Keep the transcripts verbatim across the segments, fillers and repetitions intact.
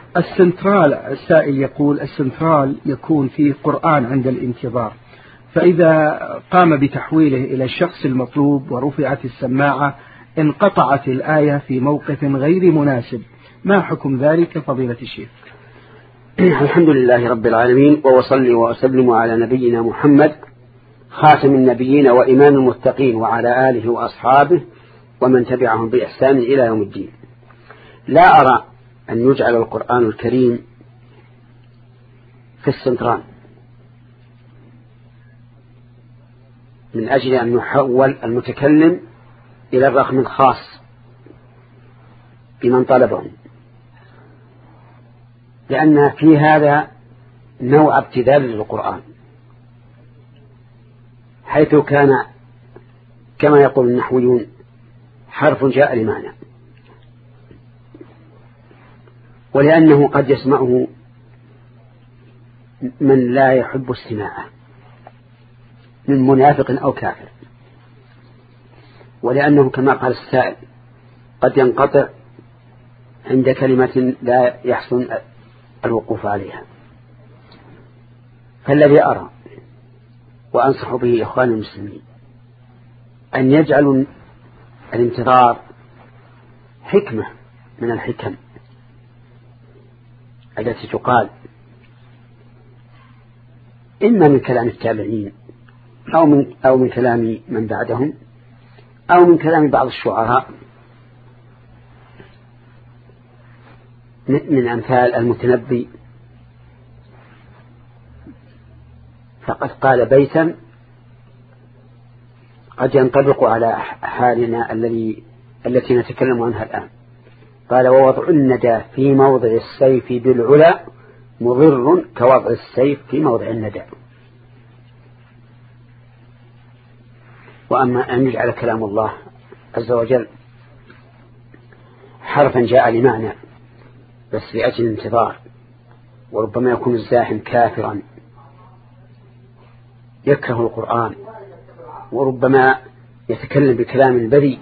السنترال، السائل يقول السنترال يكون فيه قرآن عند الانتظار، فإذا قام بتحويله إلى الشخص المطلوب ورفعت السماعة انقطعت الآية في موقف غير مناسب، ما حكم ذلك فضيلة الشيخ؟ الحمد لله رب العالمين، وأصلي وأسلم على نبينا محمد خاتم النبيين وإمام المتقين وعلى آله وأصحابه ومن تبعهم بإحسان إلى يوم الدين. لا أرى أن يجعل القرآن الكريم في السنتران من أجل أن يحول المتكلم إلى الرقم الخاص بمن طلبه، لأن في هذا نوع ابتذال للقرآن، حيث كان كما يقول النحويون حرف جاء لمعنى، ولأنه قد يسمعه من لا يحب استماعه من منافق أو كافر، ولأنه كما قال السائل قد ينقطع عند كلمة لا يحسن الوقوف عليها. فالذي أرى وأنصح به إخواني المسلمين أن يجعلوا الانتظار حكمة من الحكم التي تقال إما من كلام التابعين أو من, أو من كلام من بعدهم أو من كلام بعض الشعراء من أمثال المتنبي، فقد قال بيتا قد ينطبق على حالنا الذي التي نتكلم عنها الآن. قال: ووضع الندى في موضع السيف بالعلا مضر كوضع السيف في موضع الندى. وأما أن يجعل كلام الله عز وجل حرفا جاء لمعنى بس لأجل الانتظار، وربما يكون الزاحم كافرا يكره القرآن وربما يتكلم بكلام بذيء،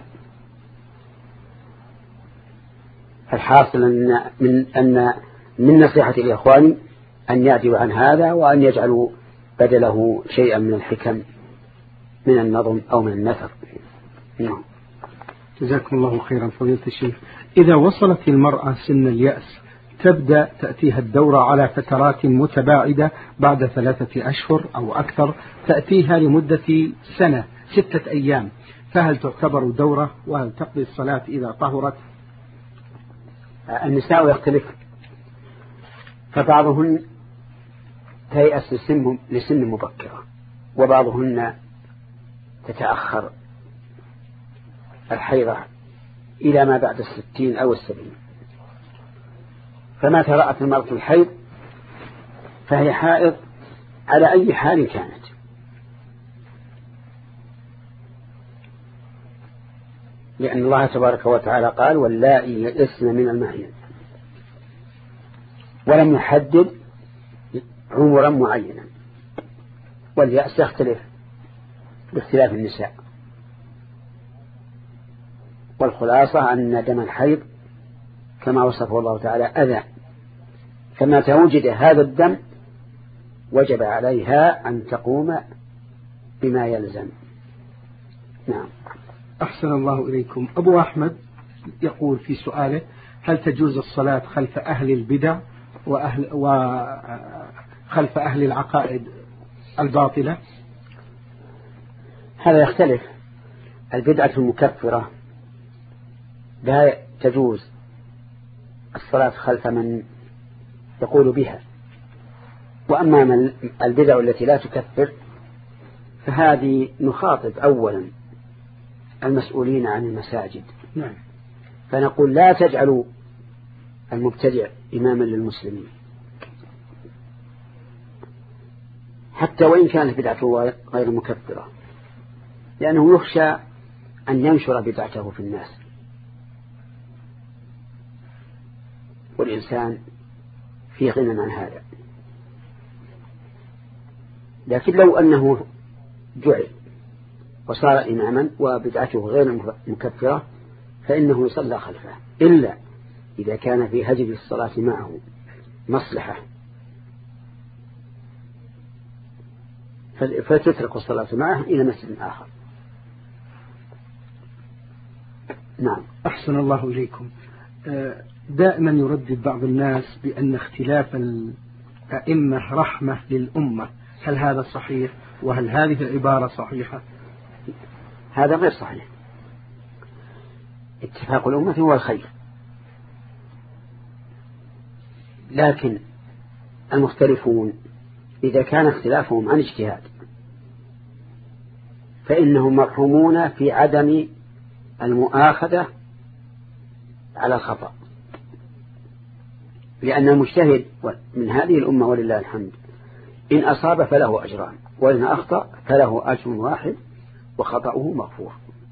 فالحاصل أن من, أن من نصيحتي لإخواني أن يعدلوا عن هذا وأن يجعلوا بدله شيئا من الحكم من النظم أو من النثر. نعم. جزاكم الله خيرا فضيلة الشيخ. إذا وصلت المرأة سن اليأس تبدأ تأتيها الدورة على فترات متباعدة، بعد ثلاثة أشهر أو أكثر تأتيها لمدة سنة ستة أيام، فهل تعتبر دورة وهل تقضي الصلاة إذا طهرت؟ النساء يختلف، فبعضهن تيأس لسن, لسن مبكرة، وبعضهن تتأخر الحيضة إلى ما بعد الستين أو السبعين. فما ترأت المرأة الحيض فهي حائض على أي حال كانت، لأن الله تبارك وتعالى قال: واللائي يئسن من المحيض، ولم يحدد عمرا معينا، واليأس يختلف باختلاف النساء. والخلاصة أن دم الحيض كما وصفه الله تعالى أذى، فما توجد هذا الدم وجب عليها أن تقوم بما يلزم. نعم. أحسن الله إليكم. أبو أحمد يقول في سؤاله: هل تجوز الصلاة خلف أهل البدع وأهل وخلف أهل العقائد الباطلة؟ هذا يختلف. البدعة المكفرة لا تجوز الصلاة خلف من يقول بها، وأما من البدع التي لا تكفر فهذه نخاطب أولا المسؤولين عن المساجد. نعم. فنقول: لا تجعلوا المبتدع إماما للمسلمين، حتى وإن كانت بدعته غير مكفرة، لأنه يخشى أن ينشر بدعته في الناس، والإنسان في غنى عن هذا. لكن لو أنه جعل وصار إماما وبدعته غير مكفرة فإنه يصلى خلفه، إلا إذا كان في هجر الصلاة معه مصلحة فتترك الصلاة معه إلى مسجد آخر. نعم. أحسن الله إليكم. دائما يردد بعض الناس بأن اختلاف الأئمة رحمة للأمة، هل هذا صحيح؟ وهل هذه العبارة صحيحة؟ هذا غير صحيح. اتفاق الأمة هو الخير، لكن المختلفون إذا كان اختلافهم عن اجتهاد فإنهم مرحومون في عدم المؤاخذة على الخطأ، لأن المجتهد من هذه الأمة ولله الحمد إن أصاب فله أجران، وإن أخطأ فله أجر واحد وخطأه مغفور.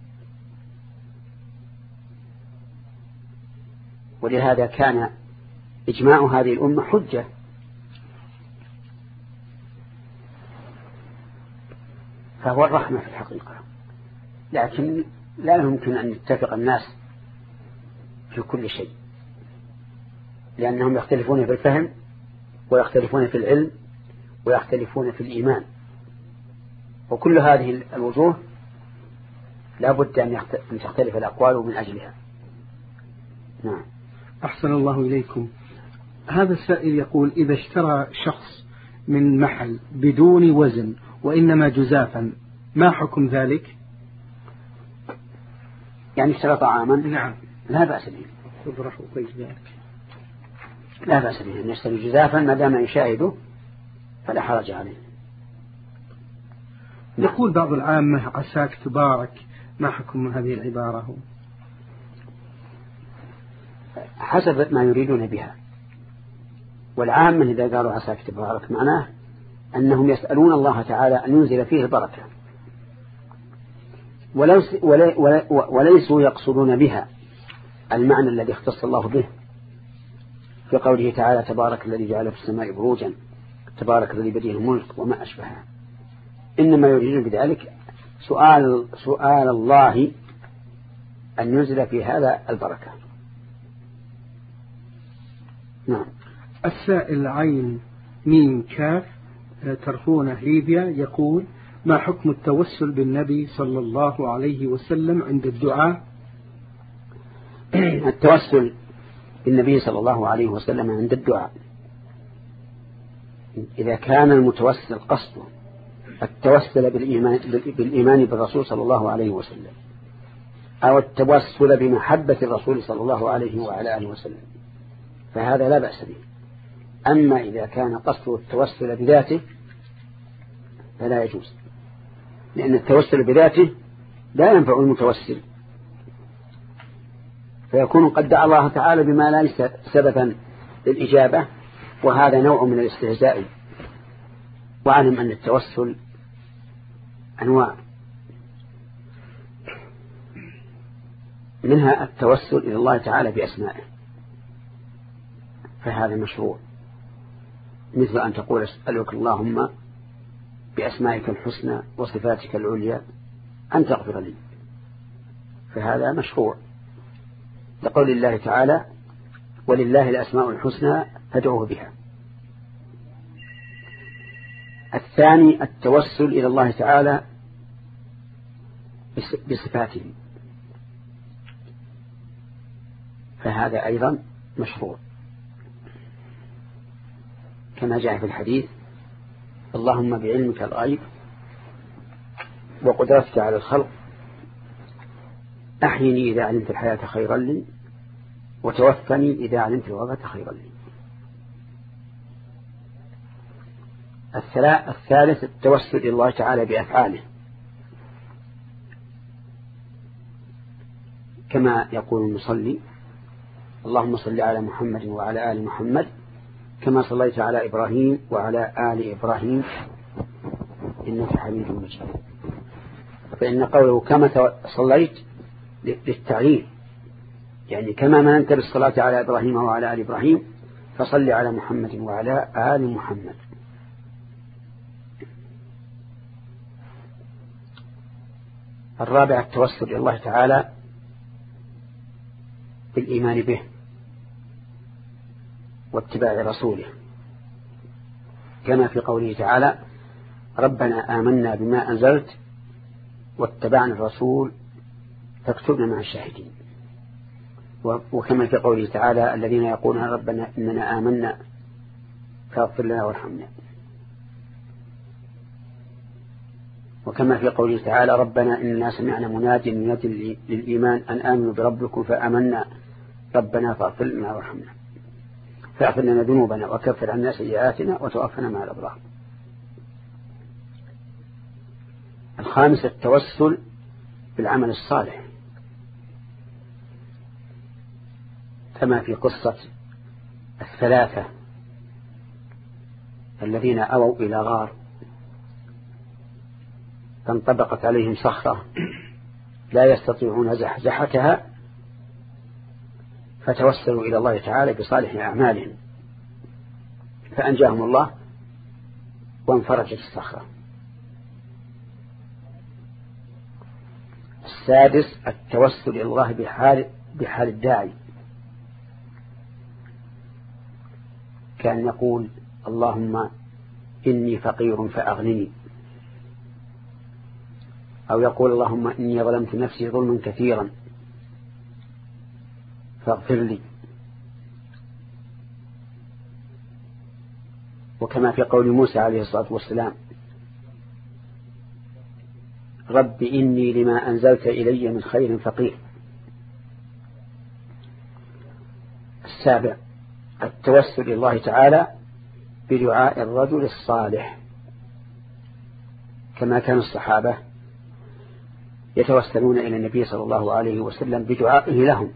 ولهذا كان إجماع هذه الأمة حجة. فهو الرحمة في الحقيقة، لكن لا يمكن أن يتفق الناس في كل شيء، لأنهم يختلفون في الفهم ويختلفون في العلم ويختلفون في الإيمان، وكل هذه الوجوه لا بد أن تختلف الأقوال من أجلها. نعم. أحسن الله إليكم. هذا السائل يقول: إذا اشترى شخص من محل بدون وزن وإنما جزافا، ما حكم ذلك؟ يعني اشترى طعاما؟ نعم. لا بأس به. تبرح وطيب ذلك. لا بأس به أن يشتري جزافا ما دام يشاهده فلا حرج عليه. يقول بعض العامة: عساك تبارك، ما حكم هذه العبارة؟ حسب ما يريدون بها. والعامة إذا قالوا عساك تبارك معناه أنهم يسألون الله تعالى أن ينزل فيه البركة، وليسوا يقصدون بها المعنى الذي اختص الله به في قوله تعالى: تبارك الذي جعل في السماء بروجا، تبارك الذي بيده الملك وما أشبهها. إنما يريدون بذلك سؤال, سؤال الله أن ينزل في هذا البركة. نعم. السائل عين ميم كاف ترفونه ليبيا يقول: ما حكم التوسل بالنبي صلى الله عليه وسلم عند الدعاء؟ التوسل بالنبي صلى الله عليه وسلم عند الدعاء إذا كان المتوسل قصده التوسل بالإيمان, بالإيمان بالرسول صلى الله عليه وسلم، أو التوسل بمحبة الرسول صلى الله عليه وعلى آله وسلم، فهذا لا بأس به. أما إذا كان قصده التوسل بذاته فلا يجوز، لأن التوسل بذاته لا ينفع المتوسل، فيكون قد دعا الله تعالى بما ليس سببا للإجابة، وهذا نوع من الاستهزاء. واعلم أن التوسل أنواع، منها التوسل إلى الله تعالى بأسمائه، فهذا مشروع، مثل أن تقول: أسألك اللهم بأسمائك الحسنى وصفاتك العليا أن تغفر لي، فهذا مشروع، لقول الله تعالى: ولله الأسماء الحسنى فادعوه بها. الثاني التوسل إلى الله تعالى بصفاته، فهذا أيضا مشروع، كما جاء في الحديث: اللهم بعلمك الغيب وقدرتك على الخلق أحيني إذا علمت الحياة خيرا لي وتوفني إذا علمت الوفاة خيرا لي. الثالث التوسل إلى الله تعالى بأفعاله، كما يقول المصلي: اللهم صل على محمد وعلى آل محمد كما صليت على إبراهيم وعلى آل إبراهيم إنك حميد مجيد. فإن قوله كما صليت للتعليل، يعني كما مننت بالصلاة على إبراهيم وعلى آل إبراهيم فصل على محمد وعلى آل محمد. الرابع التوسل إلى الله تعالى بالإيمان به واتباع رسوله، كما في قوله تعالى ربنا آمنا بما أنزلت واتبعنا الرسول فاكتبنا مع الشاهدين. وكما في قوله تعالى الذين يقولون ربنا إننا آمنا فاغفر لنا وارحمنا. وكما في قوله تعالى ربنا إننا سمعنا مناديا ينادي للإيمان أن آمنوا بربكم فآمنا ربنا فاغفر لنا وارحمنا فاغفر لنا ذنوبنا وكفر عنا سيئاتنا وتوفنا مع الأبرار. الخامس التوسل بالعمل الصالح، كما في قصة الثلاثة الذين أووا إلى غار فانطبقت عليهم صخرة لا يستطيعون زحزحتها فتوسلوا إلى الله تعالى بصالح أعمالهم فأنجاهم الله وانفرجت الصخرة. السادس التوسل إلى الله بحال, بحال الداعي، كان يقول اللهم إني فقير فأغنني، أو يقول اللهم إني ظلمت نفسي ظلما كثيرا فاغفر لي. وكما في قول موسى عليه الصلاة والسلام رب إني لما أنزلت إلي من خير فقير. السابع التوسل إلى الله تعالى بدعاء الرجل الصالح، كما كان الصحابة يتوسلون إلى النبي صلى الله عليه وسلم بدعائه لهم.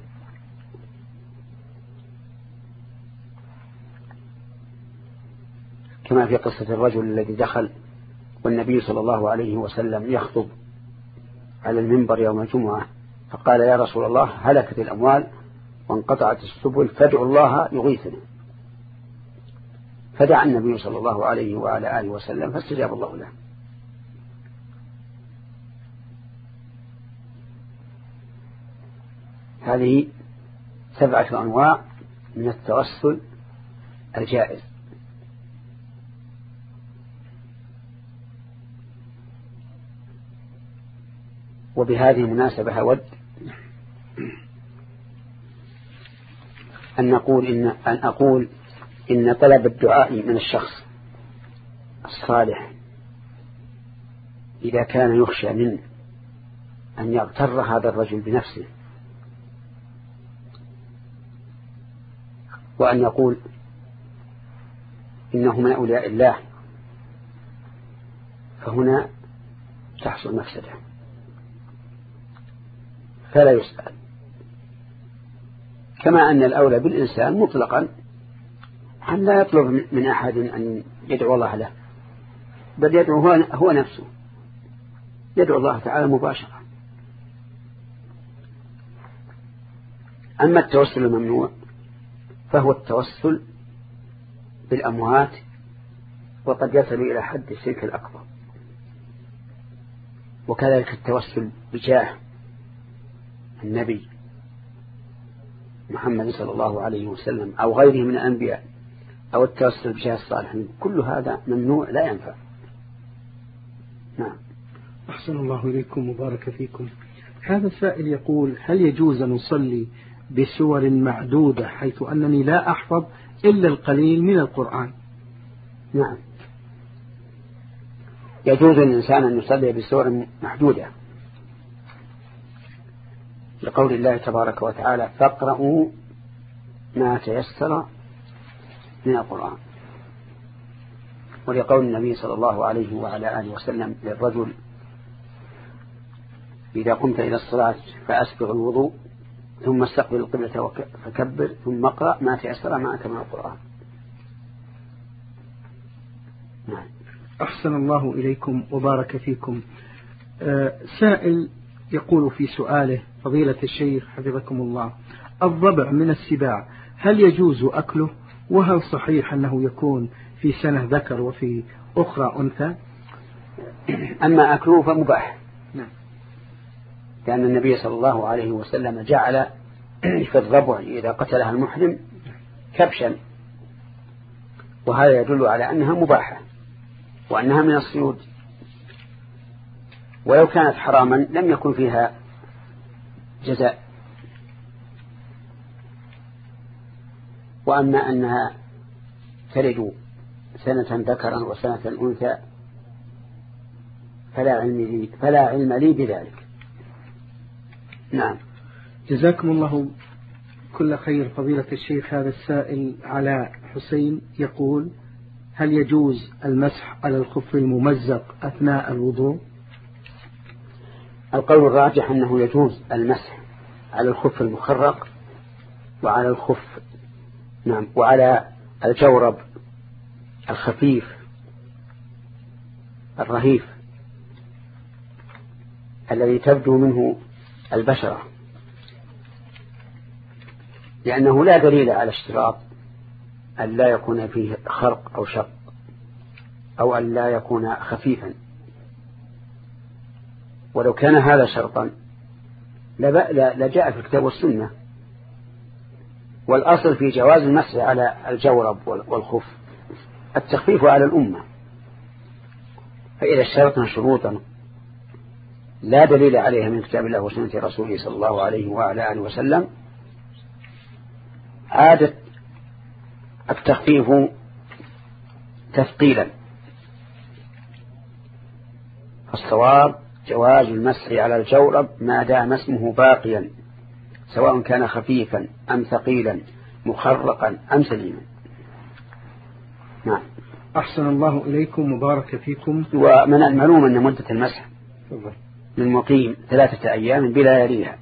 كما في قصة الرجل الذي دخل والنبي صلى الله عليه وسلم يخطب على المنبر يوم الجمعة فقال يا رسول الله هلكت الأموال وانقطعت السبل فادعوا الله يغيثنا، فدعا النبي صلى الله عليه وعلى آله وسلم فاستجاب الله له. هذه سبعة أنواع من التوسل الجائز. وبهذه المناسبة أود أن نقول إن أن أقول إن طلب الدعاء من الشخص الصالح إذا كان يخشى منه أن يغتر هذا الرجل بنفسه وأن يقول إنه من أولياء الله، فهنا تحصل مفسدة فلا يسأل. كما أن الأولى بالإنسان مطلقا أن لا يطلب من أحد أن يدعو الله له، بل يدعو هو نفسه، يدعو الله تعالى مباشرة. أما التوسل الممنوع فهو التوسل بالأموات، وقد يصل إلى حد الشرك الأكبر. وكذلك التوسل بجاه النبي محمد صلى الله عليه وسلم أو غيره من الأنبياء أو التوسل بجاه الصالحين، كل هذا ممنوع لا ينفع. نعم. أحسن الله إليكم وبارك فيكم. هذا السائل يقول هل يجوز أن نصلي بسور معدودة حيث أنني لا أحفظ إلا القليل من القرآن؟ نعم، يجوز للإنسان أن يصلي بسور محدودة لقول الله تبارك وتعالى فاقرؤوا ما تيسر من القرآن، ولقول النبي صلى الله عليه وعلى آله وسلم للرجل إذا قمت إلى الصلاة فأسبغ الوضوء ثم استقبل القبلة فكبر ثم اقرأ ما تيسر معك من القرآن. نعم. أحسن الله إليكم وبارك فيكم. آه سائل يقول في سؤاله فضيلة الشيخ حفظكم الله الضبع من السباع هل يجوز أكله، وهل صحيح أنه يكون في سنة ذكر وفي أخرى أنثى؟ أما أكله فمباح، نعم، لأن النبي صلى الله عليه وسلم جعل في الضبع إذا قتلها المحرم كبشا وهذا يدل على أنها مباحة وأنها من الصيود، ولو كانت حراما لم يكن فيها جزاء. وأما أنها تلد سنة ذكرا وسنة أنثى فلا علم لي, فلا علم لي بذلك. نعم. جزاكم الله كل خير فضيلة الشيخ. هذا السائل على حسين يقول: هل يجوز المسح على الخف الممزق أثناء الوضوء؟ القول الراجح أنه يجوز المسح على الخف المخرق وعلى الخف نعم وعلى الجورب الخفيف الرهيف الذي تبدو منه البشرة، لأنه لا دليل على اشتراط أن لا يكون فيه خرق أو شق أو أن لا يكون خفيفا. ولو كان هذا شرطا لجاء في الكتاب والسنة. والأصل في جواز المسح على الجورب والخف التخفيف على الأمة. فإذا اشترطنا شروطا لا دليل عليها من كتاب الله وسنة رسوله صلى الله عليه وعلى آله وسلم عادت التخفيف تثقيلا. الصواب جواز المسح على الجورب ما دام اسمه باقيا، سواء كان خفيفا أم ثقيلا مخرقا أم سليما. نعم. أحسن الله إليكم وبارك فيكم. ومن المعلوم أن مدة المسح للمقيم ثلاثة أيام بلا يليها،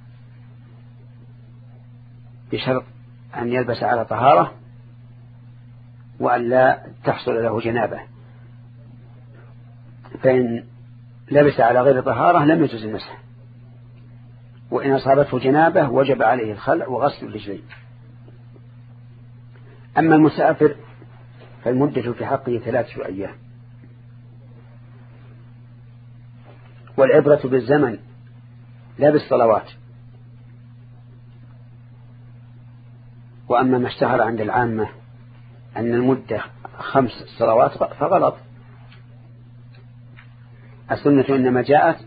بشرط أن يلبس على طهارة وأن لا تحصل له جنابة. فإن لبس على غير طهارة لم يجوز المسح، وإن أصابته جنابة وجب عليه الخلع وغسل الرجلين. أما المسافر فالمدة في حقه ثلاثة أيام. والعبرة بالزمن لا بالصلوات. وأما ما اشتهر عند العامة أن المدة خمس صلوات فغلط. السنة إنما جاءت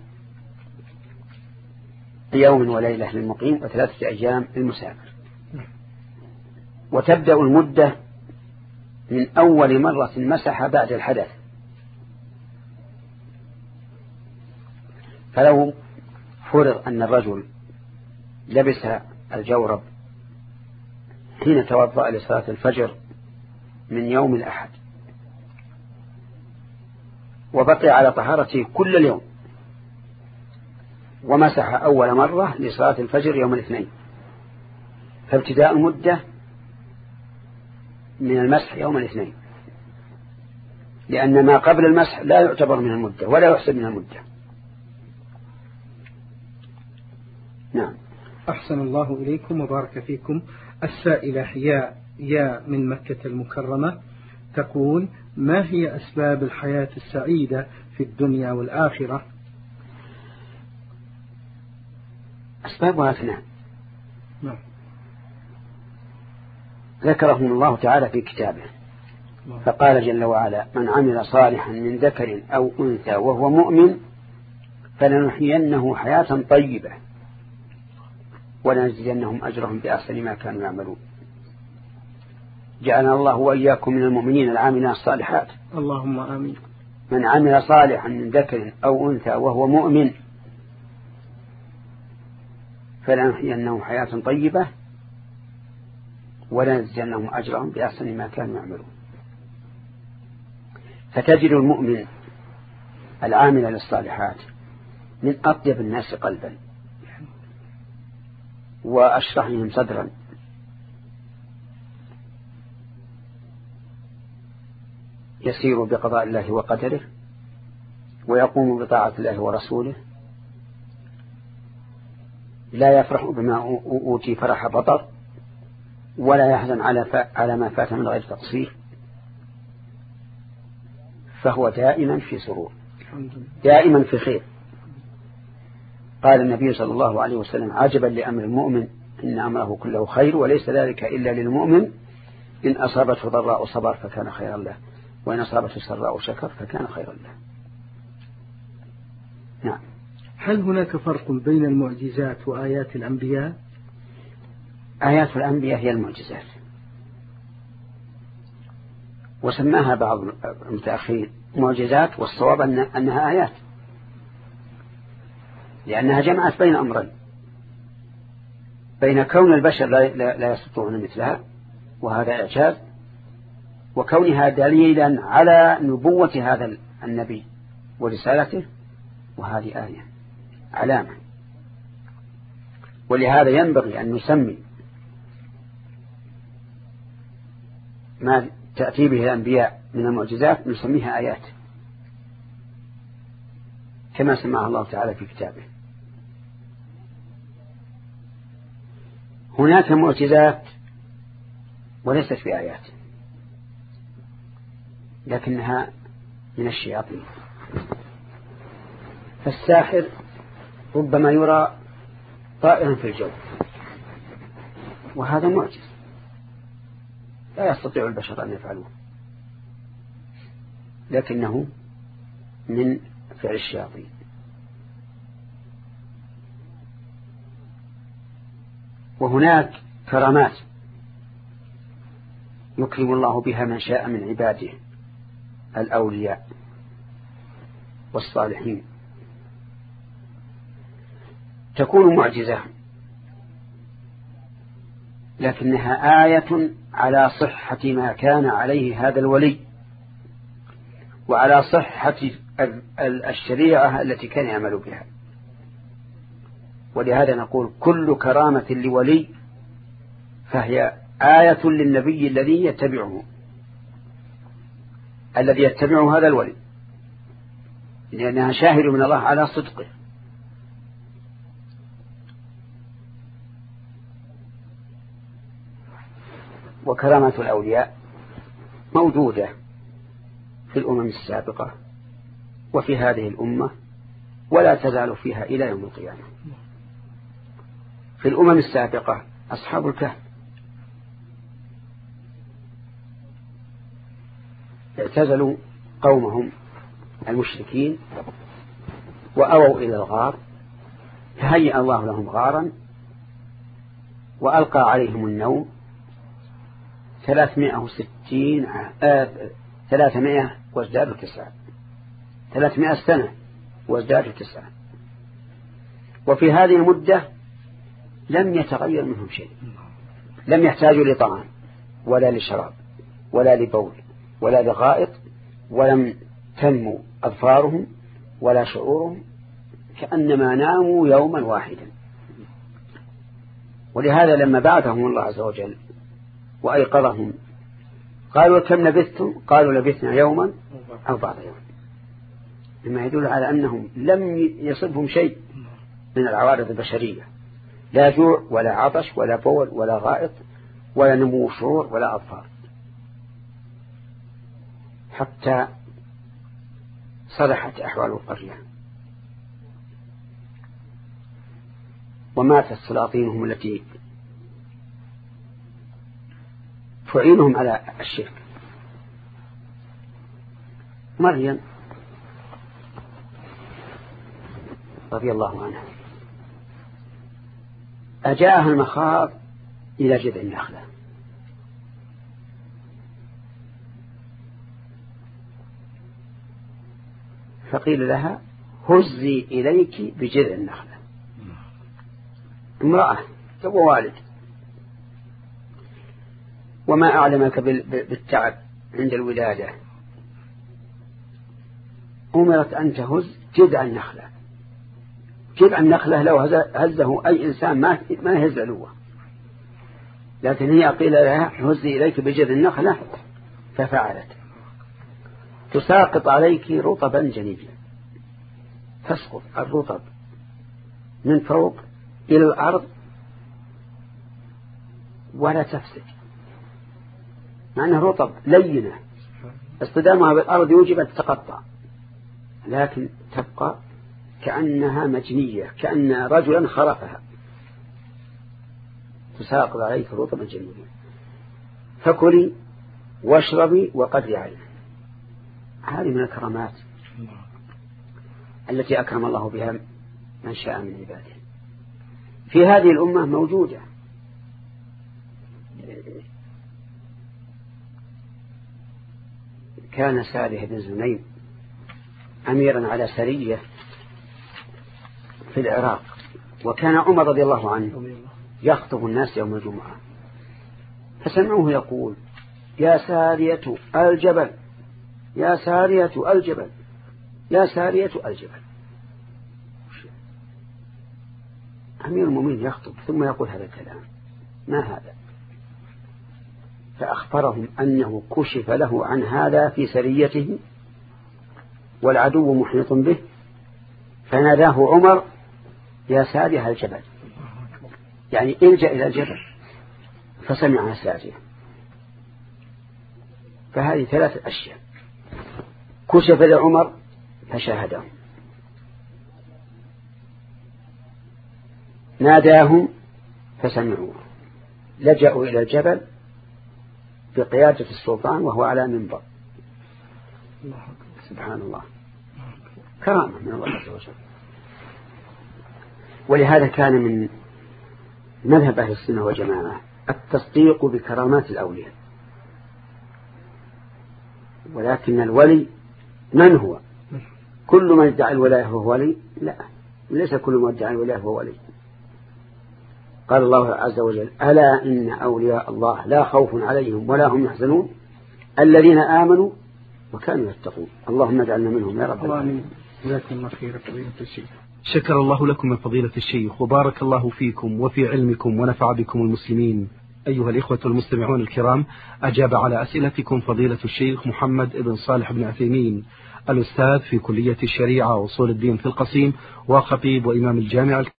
يوم وليلة للمقيم وثلاثة أيام للمسافر. وتبدأ المدة من أول مرة مسح بعد الحدث. فلو فرض أن الرجل لبس الجورب حين توضأ لصلاة الفجر من يوم الأحد وبقي على طهارته كل اليوم ومسح أول مرة لصلاة الفجر يوم الاثنين، فابتداء المدة من المسح يوم الاثنين، لأن ما قبل المسح لا يعتبر من المدة ولا يحسب من المدة. نعم. أحسن الله إليكم وبارك فيكم. السائلة يا يا من مكة المكرمة تقول: ما هي أسباب الحياة السعيدة في الدنيا والآخرة؟ أسبابها اثنان نعم. ذكرهم الله تعالى في كتابه فقال جل وعلا: من عمل صالحا من ذكر أو أنثى وهو مؤمن فلنحيينه حياة طيبة ولنجزينهم أجرهم بأحسن ما كانوا يعملون. جعلنا الله وإياكم من المؤمنين العاملين الصالحات. اللهم آمين. من عمل صالحا من ذكر أو أنثى وهو مؤمن فلنحيينه حياة طيبة ولنجزينهم أجرهم بأحسن ما كانوا يعملون. فتجد المؤمن العامل للصالحات من أطيب الناس قلبا وأشرحهم صدرا، يسير بقضاء الله وقدره ويقوم بطاعة الله ورسوله، لا يفرح بما أوتي فرح بطر ولا يحزن على على ما فات من غير تقصير، فهو دائما في سرور دائما في خير. قال النبي صلى الله عليه وسلم: عجبا لأمر المؤمن إن أمره كله خير وليس ذلك إلا للمؤمن إن أصابته ضراء صبر فكان خيرا له، وإن أصابته سراء شكر فكان خيرا له. نعم. هل هناك فرق بين المعجزات وآيات الأنبياء؟ آيات الأنبياء هي المعجزات، وسماها بعض المتأخرين معجزات، والصواب أنها آيات، لأنها جمعت بين أمرين: بين كون البشر لا يستطيعون مثلها وهذا إعجاز، وكونها دليلا على نبوة هذا النبي ورسالته وهذه آية علامة. ولهذا ينبغي أن نسمي ما تأتي به الأنبياء من المعجزات نسميها آيات، كما سماها الله تعالى في كتابه. هناك معجزات وليست في آيات، لكنها من الشياطين. فالساحر ربما يرى طائرا في الجو، وهذا معجز لا يستطيع البشر أن يفعلوه، لكنه من فعل الشياطين. وهناك كرامات يكرم الله بها من شاء من عباده الأولياء والصالحين، تكون معجزة لكنها آية على صحة ما كان عليه هذا الولي، وعلى صحة الشريعة التي كان يعمل بها. ولهذا نقول كل كرامة لولي فهي آية للنبي الذي يتبعه الذي يتبعه هذا الولي، لأنها شاهد من الله على صدقه. وكرامة الأولياء موجودة في الأمم السابقة وفي هذه الأمة، ولا تزال فيها إلى يوم القيامة. في الأمم السابقة أصحاب الكهف اعتزلوا قومهم المشركين وأووا إلى الغار، فهيأ الله لهم غارا وألقى عليهم النوم ثلاثمائة وستين آه ثلاثمائة وازدادوا تسعة ثلاثمائة سنة وازدادوا تسعة. وفي هذه المدة لم يتغير منهم شيء، لم يحتاجوا لطعام ولا لشراب ولا لبول ولا لغائط، ولم تنمو أظفارهم ولا شعورهم، كأنما ناموا يوما واحدا. ولهذا لما بعثهم الله عز وجل وأيقظهم قالوا كم لبثتم؟ قالوا لبثنا يوما أو بعض يوم، مما يدل على أنهم لم يصبهم شيء من العوارض البشرية، لا جوع ولا عطش ولا بول ولا غائط ولا نمو شعور ولا أظفار، حتى صلحت أحوال القرية وماتت سلاطينهم التي تعينهم على الشرك. مريم رضي الله عنها أجاءها المخاض إلى جذع النخلة، فقيل لها هزي إليك بجذع النخلة. امرأة تو والد، وما أعلمك بالتعب عند الولادة، أمرت أن تهز جذع النخلة. جذع النخلة لو هزه أي إنسان ما ما يهز له، لكن هي قيل لها هزي إليك بجذع النخلة ففعلت. تساقط عليك رطبا جنيا، تسقط الرطب من فوق إلى الأرض ولا تفسد، مع أنها رطب لينة اصطدامها بالأرض يوجب أن تتقطع، لكن تبقى كأنها مجنية، كأن رجلا خرقها. تساقط عليك رطبا جنيا. فكلي واشربي وقدري عينه. هذه من الكرامات التي أكرم الله بها من شاء من عباده. في هذه الأمة موجودة. كان سالح بن زنيم أميرا على سرية في العراق، وكان عمر رضي الله عنه يخطب الناس يوم الجمعة، فسمعوه يقول: يا سارية الجبل، يا سارية الجبل، يا سارية الجبل. أمير المؤمنين يخطب ثم يقول هذا الكلام، ما هذا؟ فأخبرهم أنه كشف له عن هذا في سريته والعدو محيط به، فناداه عمر: يا سارية الجبل، يعني الجأ إلى الجبل. فسمع سارية. فهذه ثلاثة أشياء: كشف لعمر فشاهدهم، ناداهم فسمعوه، لجأوا إلى الجبل بقيادة السلطان وهو على منبر. سبحان الله، كرامة من الله عز وجل. ولهذا كان من مذهب أهل السنة والجماعة التصديق بكرامات الأولياء. ولكن الولي من هو؟ كل من ادعى الولاية هو ولي؟ لا، ليس كل من ادعى الولاية هو ولي. قال الله عز وجل: ألا إن أولياء الله لا خوف عليهم ولا هم يحزنون الذين آمنوا وكانوا يتقون. اللهم اجعلنا منهم يا رب العالمين. جزاكم الله خير فضيلة الشيخ. شكر الله لكم من فضيلة الشيخ، وبارك الله فيكم وفي علمكم ونفع بكم المسلمين. أيها الإخوة المستمعون الكرام، أجاب على أسئلتكم فضيلة الشيخ محمد بن صالح بن عثيمين، الأستاذ في كلية الشريعة وأصول الدين في القصيم، وخطيب وإمام الجامع